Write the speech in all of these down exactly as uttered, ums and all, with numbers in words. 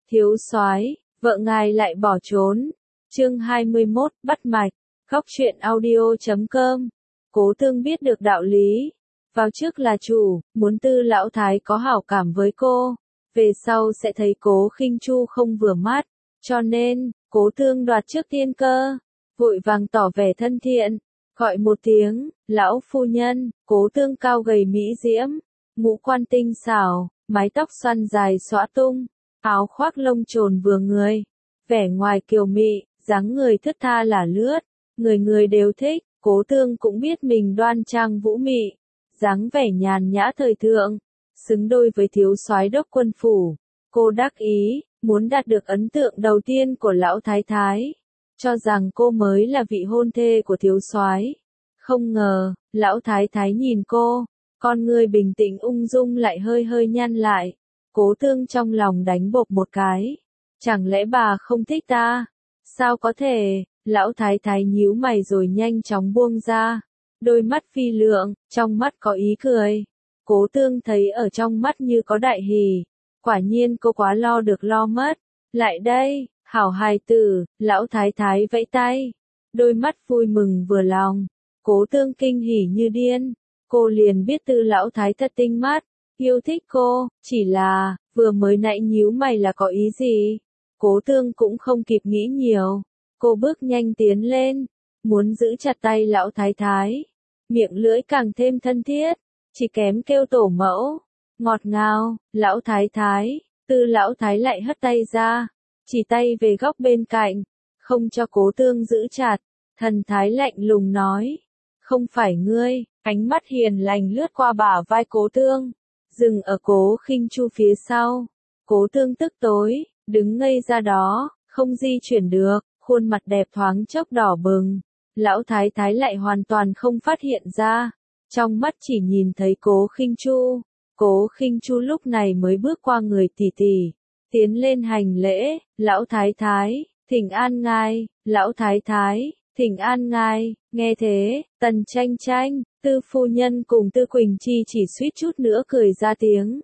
Thiếu soái, vợ ngài lại bỏ trốn. Chương hai mươi mốt, bắt mạch. Góc truyện audio chấm com. Cố Tương biết được đạo lý. Vào trước là chủ, muốn Tư lão thái có hảo cảm với cô, về sau sẽ thấy Cố Khinh Chu không vừa mắt, cho nên, Cố Tương đoạt trước tiên cơ, vội vàng tỏ vẻ thân thiện, gọi một tiếng, lão phu nhân. Cố Tương cao gầy mỹ diễm, ngũ quan tinh xảo, mái tóc xoăn dài xõa tung, áo khoác lông trồn vừa người, vẻ ngoài kiều mị, dáng người thướt tha là lướt, người người đều thích. Cố Tương cũng biết mình đoan trang vũ mị, dáng vẻ nhàn nhã thời thượng, xứng đôi với thiếu soái đốc quân phủ. Cô đắc ý, muốn đạt được ấn tượng đầu tiên của lão thái thái, cho rằng cô mới là vị hôn thê của thiếu soái. Không ngờ, lão thái thái nhìn cô, con người bình tĩnh ung dung lại hơi hơi nhăn lại. Cố Tương trong lòng đánh bộp một cái. Chẳng lẽ bà không thích ta? Sao có thể? Lão thái thái nhíu mày rồi nhanh chóng buông ra. Đôi mắt phi lượng, trong mắt có ý cười. Cố Tương thấy ở trong mắt như có đại hỉ. Quả nhiên cô quá lo được lo mất. Lại đây, hảo hài tử. Lão thái thái vẫy tay. Đôi mắt vui mừng vừa lòng. Cố Tương kinh hỉ như điên. Cô liền biết Tư lão thái thật tinh mắt, yêu thích cô, chỉ là, vừa mới nãy nhíu mày là có ý gì? Cố Tương cũng không kịp nghĩ nhiều. Cô bước nhanh tiến lên, muốn giữ chặt tay lão thái thái. Miệng lưỡi càng thêm thân thiết, chỉ kém kêu tổ mẫu. Ngọt ngào, lão thái thái. Tư lão thái lại hất tay ra, chỉ tay về góc bên cạnh, không cho Cố Tương giữ chặt. Thần thái lạnh lùng nói, không phải ngươi. Ánh mắt hiền lành lướt qua bả vai Cố Tương, dừng ở Cố Khinh Chu phía sau. Cố Tương tức tối, đứng ngây ra đó, không di chuyển được, khuôn mặt đẹp thoáng chốc đỏ bừng. Lão thái thái lại hoàn toàn không phát hiện ra, trong mắt chỉ nhìn thấy Cố Khinh Chu. Cố Khinh Chu lúc này mới bước qua người tỷ tỷ, tiến lên hành lễ. Lão thái thái, thỉnh an ngài. Lão thái thái, thỉnh an ngài. Nghe thế, Tần Tranh Tranh, Tư phu nhân cùng Tư Quỳnh Chi chỉ suýt chút nữa cười ra tiếng.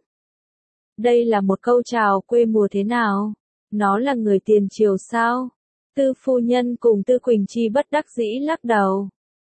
Đây là một câu chào quê mùa thế nào? Nó là người tiền triều sao? Tư phu nhân cùng Tư Quỳnh Chi bất đắc dĩ lắc đầu.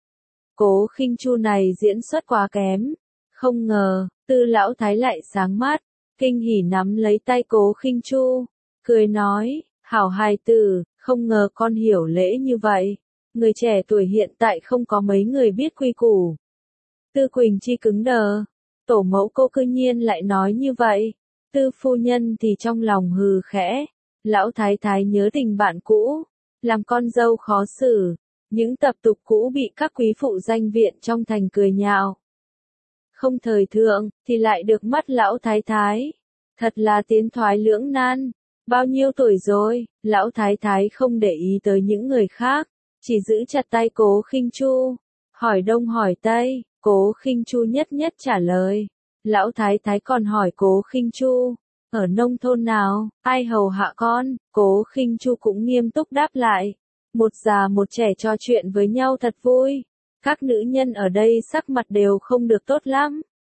Cố Khinh Chu này diễn xuất quá kém. Không ngờ, Tư lão thái lại sáng mắt, kinh hỉ nắm lấy tay Cố Khinh Chu, cười nói, hảo hài tử, không ngờ con hiểu lễ như vậy. Người trẻ tuổi hiện tại không có mấy người biết quy củ. Tư Quỳnh Chi cứng đờ. Tổ mẫu cô cư nhiên lại nói như vậy. Tư phu nhân thì trong lòng hừ khẽ. Lão thái thái nhớ tình bạn cũ, làm con dâu khó xử. Những tập tục cũ bị các quý phụ danh viện trong thành cười nhạo. Không thời thượng, thì lại được mắt lão thái thái. Thật là tiến thoái lưỡng nan. Bao nhiêu tuổi rồi? Lão thái thái không để ý tới những người khác, chỉ giữ chặt tay Cố Khinh Chu, hỏi đông hỏi tây. Cố Khinh Chu nhất nhất trả lời. Lão thái thái còn hỏi Cố Khinh Chu, ở nông thôn nào, ai hầu hạ con? Cố Khinh Chu cũng nghiêm túc đáp lại. Một già một trẻ trò chuyện với nhau thật vui. Các nữ nhân ở đây sắc mặt đều không được tốt lắm.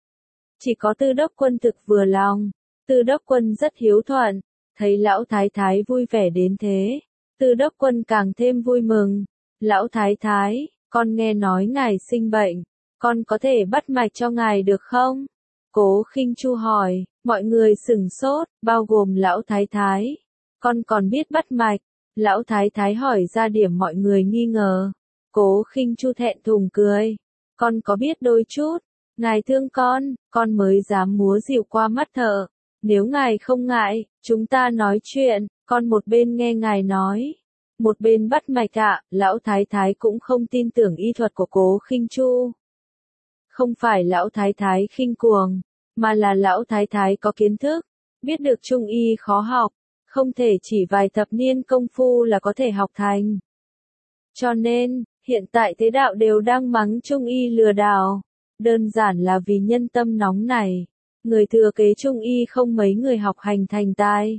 Chỉ có Tư đốc quân thực vừa lòng. Tư đốc quân rất hiếu thuận, thấy lão thái thái vui vẻ đến thế, Tư đốc quân càng thêm vui mừng. Lão thái thái, con nghe nói ngài sinh bệnh, con có thể bắt mạch cho ngài được không? Cố Khinh Chu hỏi. Mọi người sửng sốt, bao gồm lão thái thái. Con còn biết bắt mạch? Lão thái thái hỏi ra điểm mọi người nghi ngờ. Cố Khinh Chu thẹn thùng cười. Con có biết đôi chút. Ngài thương con, con mới dám múa dìu qua mắt thợ. Nếu ngài không ngại, chúng ta nói chuyện. Con một bên nghe ngài nói, một bên bắt mạch ạ. Lão thái thái cũng không tin tưởng y thuật của Cố Khinh Chu. Không phải lão thái thái khinh cuồng, mà là lão thái thái có kiến thức, biết được trung y khó học, không thể chỉ vài thập niên công phu là có thể học thành. Cho nên, hiện tại thế đạo đều đang mắng trung y lừa đảo, đơn giản là vì nhân tâm nóng này, người thừa kế trung y không mấy người học hành thành tài.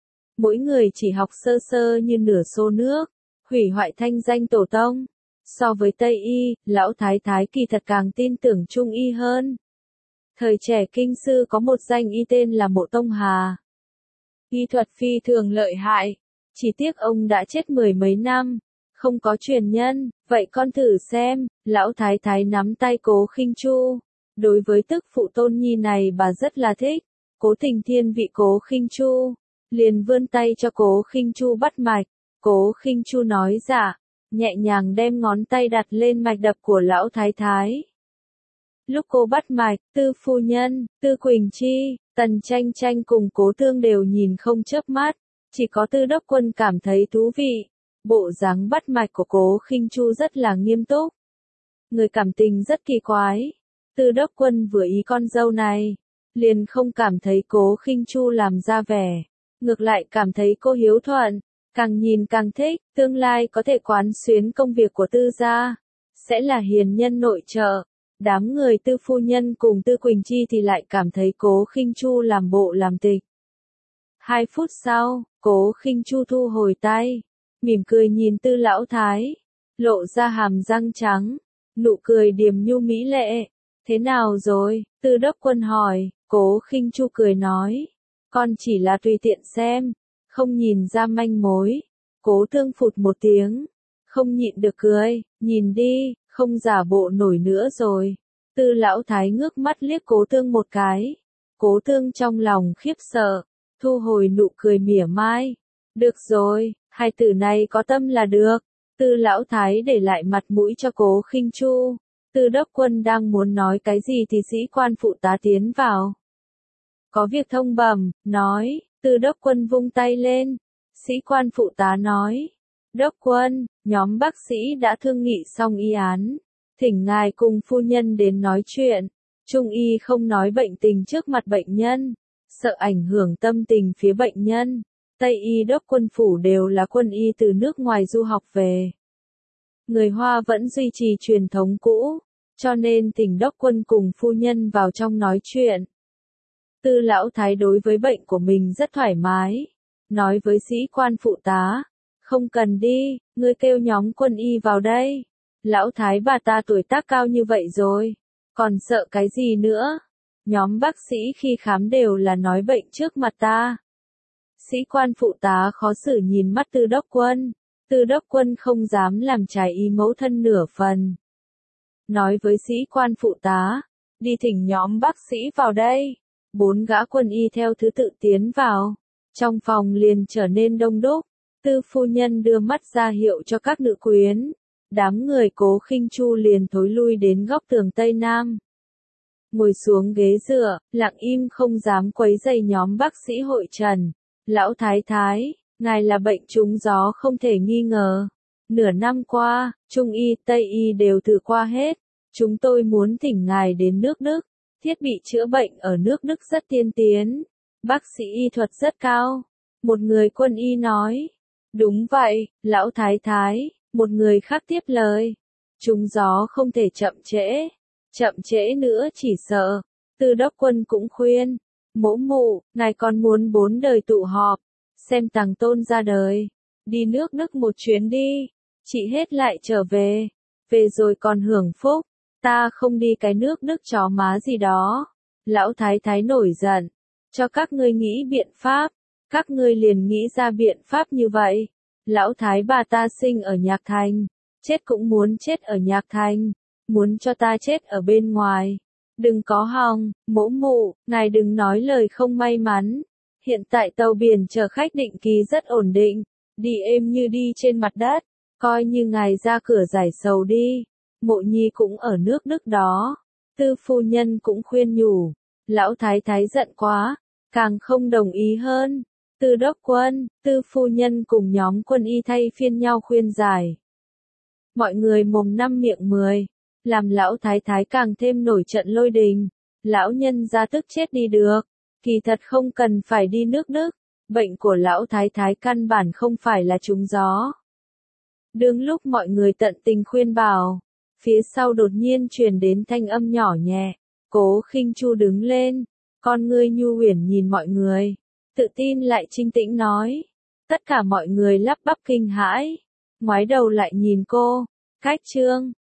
Mỗi người chỉ học sơ sơ như nửa xô nước, hủy hoại thanh danh tổ tông. So với Tây y, lão thái thái kỳ thật càng tin tưởng trung y hơn. Thời trẻ kinh sư có một danh y tên là Mộ Tông Hà. y thuật phi thường lợi hại. Chỉ tiếc ông đã chết mười mấy năm, không có truyền nhân, vậy con thử xem, lão thái thái nắm tay Cố Khinh Chu. Đối với tức phụ tôn nhi này bà rất là thích, cố tình thiên vị Cố Khinh Chu, liền vươn tay cho Cố Khinh Chu bắt mạch. Cố Khinh Chu nói dạ, nhẹ nhàng đem ngón tay đặt lên mạch đập của lão thái thái. Lúc cô bắt mạch, Tư phu nhân, Tư Quỳnh Chi, Tần Tranh Tranh cùng Cố Thương đều nhìn không chớp mắt, chỉ có Tư Đốc Quân cảm thấy thú vị. Bộ dáng bắt mạch của Cố Khinh Chu rất là nghiêm túc. Người cảm tình rất kỳ quái. Tư Đốc Quân vừa ý con dâu này, liền không cảm thấy Cố Khinh Chu làm ra vẻ, ngược lại cảm thấy cô hiếu thuận, càng nhìn càng thích, tương lai có thể quán xuyến công việc của Tư gia, sẽ là hiền nhân nội trợ. Đám người Tư phu nhân cùng Tư Quỳnh Chi thì lại cảm thấy Cố Khinh Chu làm bộ làm tịch. Hai phút sau, Cố Khinh Chu thu hồi tay, mỉm cười nhìn Tư lão thái, lộ ra hàm răng trắng, nụ cười điềm nhu mỹ lệ. Thế nào rồi? Tư Đốc Quân hỏi. Cố Khinh Chu cười nói, con chỉ là tùy tiện xem, không nhìn ra manh mối. Cố Thương phụt một tiếng, không nhịn được cười, nhìn đi, không giả bộ nổi nữa rồi. Tư lão thái ngước mắt liếc Cố Thương một cái. Cố Thương trong lòng khiếp sợ, thu hồi nụ cười mỉa mai. Được rồi, hai tử này có tâm là được. Tư lão thái để lại mặt mũi cho Cố Khinh Chu. Tư Đốc Quân đang muốn nói cái gì thì sĩ quan phụ tá tiến vào. Có việc thông bẩm, nói, Tư Đốc Quân vung tay lên. Sĩ quan phụ tá nói, Đốc Quân, nhóm bác sĩ đã thương nghị xong y án, thỉnh ngài cùng phu nhân đến nói chuyện. Trung y không nói bệnh tình trước mặt bệnh nhân, sợ ảnh hưởng tâm tình phía bệnh nhân. Tây y Đốc Quân phủ đều là quân y từ nước ngoài du học về. Người Hoa vẫn duy trì truyền thống cũ, cho nên thỉnh Đốc Quân cùng phu nhân vào trong nói chuyện. Tư lão thái đối với bệnh của mình rất thoải mái, nói với sĩ quan phụ tá, không cần đi, ngươi kêu nhóm quân y vào đây. Lão thái bà ta tuổi tác cao như vậy rồi, còn sợ cái gì nữa? Nhóm bác sĩ khi khám đều là nói bệnh trước mặt ta. Sĩ quan phụ tá khó xử nhìn mắt Tư Đốc Quân. Tư Đốc Quân không dám làm trái ý mẫu thân nửa phần. Nói với sĩ quan phụ tá, đi thỉnh nhóm bác sĩ vào đây. Bốn gã quân y theo thứ tự tiến vào. Trong phòng liền trở nên đông đúc. Tư phu nhân đưa mắt ra hiệu cho các nữ quyến. Đám người Cố Khinh Chu liền thối lui đến góc tường Tây Nam. Ngồi xuống ghế dựa, lặng im không dám quấy rầy nhóm bác sĩ hội trần. Lão thái thái, ngài là bệnh trúng gió không thể nghi ngờ. Nửa năm qua, Trung y, Tây y đều thử qua hết. Chúng tôi muốn thỉnh ngài đến nước Đức. Thiết bị chữa bệnh ở nước Đức rất tiên tiến. Bác sĩ y thuật rất cao. Một người quân y nói. Đúng vậy, lão thái thái. Một người khác tiếp lời. Trúng gió không thể chậm trễ. Chậm trễ nữa chỉ sợ. Tư Đốc Quân cũng khuyên. Mỗ mụ, ngài còn muốn bốn đời tụ họp. Xem tàng tôn ra đời. Đi nước Đức một chuyến đi. Chị hết lại trở về. Về rồi còn hưởng phúc. Ta không đi cái nước Đức chó má gì đó. Lão thái thái nổi giận. Cho các ngươi nghĩ biện pháp. Các ngươi liền nghĩ ra biện pháp như vậy. Lão thái bà ta sinh ở Nhạc Thành. Chết cũng muốn chết ở Nhạc Thành. Muốn cho ta chết ở bên ngoài. Đừng có hòng, mỗ mụ, ngài đừng nói lời không may mắn. Hiện tại tàu biển chở khách định kỳ rất ổn định. Đi êm như đi trên mặt đất. Coi như ngài ra cửa giải sầu đi. Mộ nhi cũng ở nước Đức đó. Tư phu nhân cũng khuyên nhủ. Lão thái thái giận quá. Càng không đồng ý hơn. Tư Đốc Quân, Tư phu nhân cùng nhóm quân y thay phiên nhau khuyên giải. Mọi người mồm năm miệng mười. Làm lão thái thái càng thêm nổi trận lôi đình. Lão nhân ra tức chết đi được. Kỳ thật không cần phải đi nước Đức. Bệnh của lão thái thái căn bản không phải là trúng gió. Đương lúc mọi người tận tình khuyên bảo, phía sau đột nhiên truyền đến thanh âm nhỏ nhẹ. Cố Khinh Chu đứng lên, con ngươi nhu huyền nhìn mọi người, tự tin lại trinh tĩnh nói. Tất cả mọi người lắp bắp kinh hãi, ngoái đầu lại nhìn cô. Cách chương